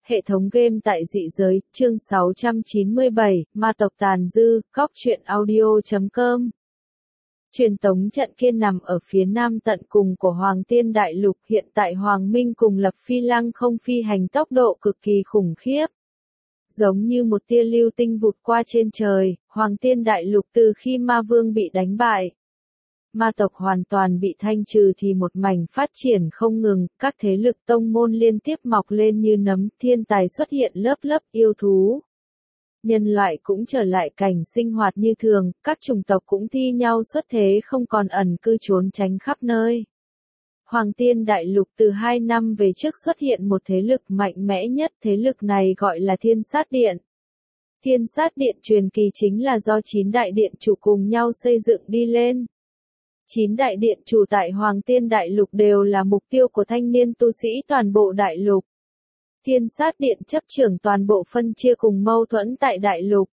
Hệ thống game tại dị giới, chương 697, ma tộc tàn dư, góc truyện audio.com. Truyền tống trận kia nằm ở phía nam tận cùng của Hoàng Tiên Đại Lục, hiện tại Hoàng Minh cùng lập phi lăng không phi hành tốc độ cực kỳ khủng khiếp. Giống như một tia lưu tinh vụt qua trên trời, Hoàng Tiên Đại Lục từ khi ma vương bị đánh bại, ma tộc hoàn toàn bị thanh trừ thì một mảnh phát triển không ngừng, các thế lực tông môn liên tiếp mọc lên như nấm, thiên tài xuất hiện lớp lớp, yêu thú. Nhân loại cũng trở lại cảnh sinh hoạt như thường, các chủng tộc cũng thi nhau xuất thế không còn ẩn cư trốn tránh khắp nơi. Hoàng Tiên Đại Lục từ 2 năm về trước xuất hiện một thế lực mạnh mẽ nhất, thế lực này gọi là Thiên Sát Điện. Thiên Sát Điện truyền kỳ chính là do 9 đại điện chủ cùng nhau xây dựng đi lên. 9 đại điện chủ tại Hoàng Tiên Đại Lục đều là mục tiêu của thanh niên tu sĩ toàn bộ đại lục. Thiên Sát Điện chấp trưởng toàn bộ phân chia cùng mâu thuẫn tại đại lục.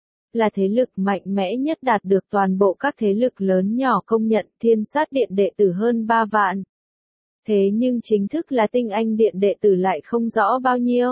Là thế lực mạnh mẽ nhất đạt được toàn bộ các thế lực lớn nhỏ công nhận. Thiên Sát Điện đệ tử hơn 3 vạn. Thế nhưng chính thức là tinh anh điện đệ tử lại không rõ bao nhiêu.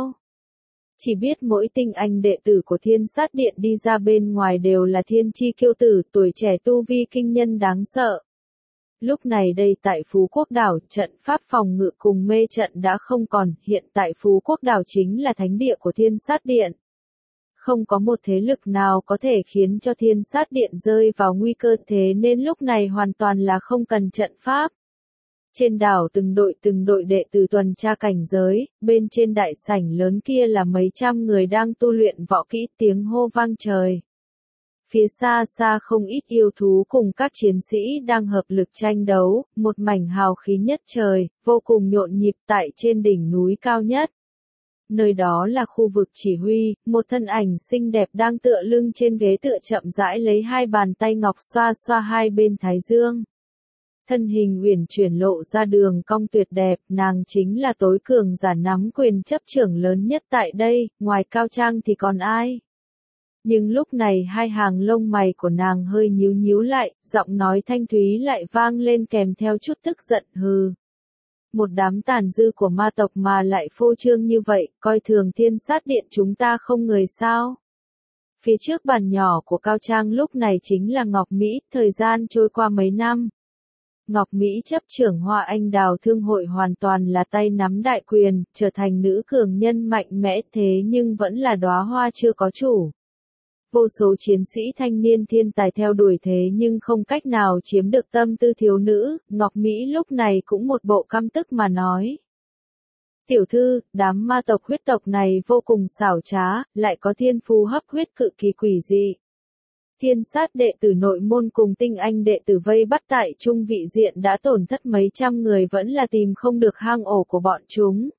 Chỉ biết mỗi tinh anh đệ tử của Thiên Sát Điện đi ra bên ngoài đều là thiên chi kiêu tử, tuổi trẻ tu vi kinh nhân đáng sợ. Lúc này đây tại Phú Quốc Đảo, trận pháp phòng ngự cùng mê trận đã không còn, hiện tại Phú Quốc Đảo chính là thánh địa của Thiên Sát Điện. Không có một thế lực nào có thể khiến cho Thiên Sát Điện rơi vào nguy cơ, thế nên lúc này hoàn toàn là không cần trận pháp. Trên đảo từng đội đệ tử tuần tra cảnh giới, bên trên đại sảnh lớn kia là mấy trăm người đang tu luyện võ kỹ, tiếng hô vang trời. Phía xa xa không ít yêu thú cùng các chiến sĩ đang hợp lực tranh đấu, một mảnh hào khí nhất trời, vô cùng nhộn nhịp tại trên đỉnh núi cao nhất. Nơi đó là khu vực chỉ huy, một thân ảnh xinh đẹp đang tựa lưng trên ghế tựa chậm rãi lấy hai bàn tay ngọc xoa xoa hai bên thái dương. Thân hình uyển chuyển lộ ra đường cong tuyệt đẹp, nàng chính là tối cường giả nắm quyền chấp trưởng lớn nhất tại đây, ngoài Cao Trang thì còn ai? Nhưng lúc này hai hàng lông mày của nàng hơi nhíu nhíu lại, giọng nói thanh thúy lại vang lên kèm theo chút tức giận, hừ. Một đám tàn dư của ma tộc mà lại phô trương như vậy, coi thường Thiên Sát Điện chúng ta không người sao? Phía trước bàn nhỏ của Cao Trang lúc này chính là Ngọc Mỹ, thời gian trôi qua mấy năm. Ngọc Mỹ chấp trưởng Hoa Anh Đào Thương hội hoàn toàn là tay nắm đại quyền, trở thành nữ cường nhân mạnh mẽ, thế nhưng vẫn là đóa hoa chưa có chủ. Vô số chiến sĩ thanh niên thiên tài theo đuổi thế nhưng không cách nào chiếm được tâm tư thiếu nữ, Ngọc Mỹ lúc này cũng một bộ căm tức mà nói. Tiểu thư, đám ma tộc huyết tộc này vô cùng xảo trá, lại có thiên phú hấp huyết cự kỳ quỷ dị. Thiên Sát đệ tử nội môn cùng tinh anh đệ tử vây bắt tại trung vị diện đã tổn thất mấy trăm người vẫn là tìm không được hang ổ của bọn chúng.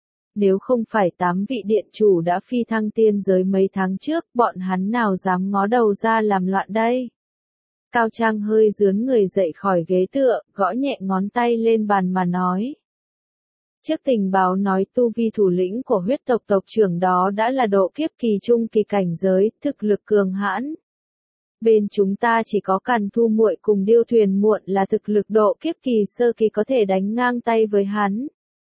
Nếu không phải 8 vị điện chủ đã phi thăng tiên giới mấy tháng trước, bọn hắn nào dám ngó đầu ra làm loạn đây? Cao Trang hơi rướn người dậy khỏi ghế tựa, gõ nhẹ ngón tay lên bàn mà nói. Trước tình báo nói tu vi thủ lĩnh của huyết tộc tộc trưởng đó đã là độ kiếp kỳ trung kỳ cảnh giới, thực lực cường hãn. Bên chúng ta chỉ có Càn Thu Muội cùng Điêu Thuyền Muộn là thực lực độ kiếp kỳ sơ kỳ có thể đánh ngang tay với hắn.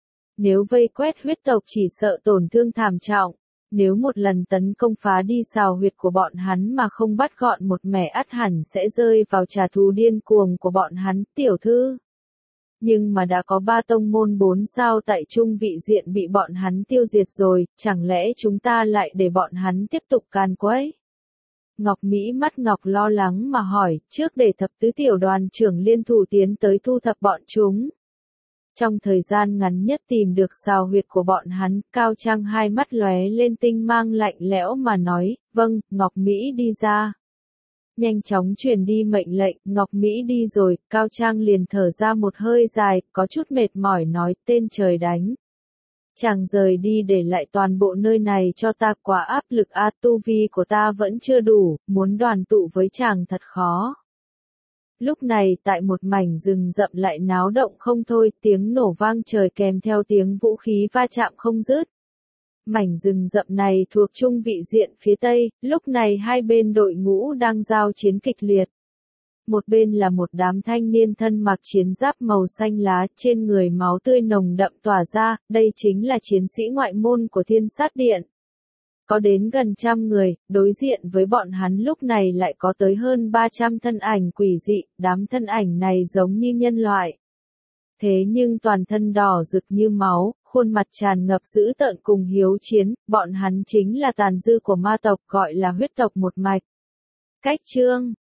Nếu vây quét huyết tộc chỉ sợ tổn thương thảm trọng, nếu một lần tấn công phá đi sào huyệt của bọn hắn mà không bắt gọn một mẻ ắt hẳn sẽ rơi vào trả thù điên cuồng của bọn hắn, tiểu thư. Nhưng mà đã có 3 tông môn 4 sao tại trung vị diện bị bọn hắn tiêu diệt rồi, chẳng lẽ chúng ta lại để bọn hắn tiếp tục càn quấy? Ngọc Mỹ mắt ngọc lo lắng mà hỏi, trước để thập tứ tiểu đoàn trưởng liên thủ tiến tới thu thập bọn chúng. Trong thời gian ngắn nhất tìm được sào huyệt của bọn hắn, Cao Trang hai mắt lóe lên tinh mang lạnh lẽo mà nói, vâng, Ngọc Mỹ đi ra. Nhanh chóng truyền đi mệnh lệnh, Ngọc Mỹ đi rồi, Cao Trang liền thở ra một hơi dài, có chút mệt mỏi nói, tên trời đánh. Chàng rời đi để lại toàn bộ nơi này cho ta, quá áp lực a, tu vi của ta vẫn chưa đủ, muốn đoàn tụ với chàng thật khó. Lúc này tại một mảnh rừng rậm lại náo động không thôi, tiếng nổ vang trời kèm theo tiếng vũ khí va chạm không dứt. Mảnh rừng rậm này thuộc trung vị diện phía Tây, lúc này hai bên đội ngũ đang giao chiến kịch liệt. một bên là một đám thanh niên thân mặc chiến giáp màu xanh lá, trên người máu tươi nồng đậm tỏa ra, đây chính là chiến sĩ ngoại môn của Thiên Sát Điện. Có đến gần 100 người, đối diện với bọn hắn lúc này lại có tới hơn 300 thân ảnh quỷ dị, đám thân ảnh này giống như nhân loại. Thế nhưng toàn thân đỏ rực như máu, khuôn mặt tràn ngập dữ tợn cùng hiếu chiến, bọn hắn chính là tàn dư của ma tộc gọi là huyết tộc một mạch. Cách chương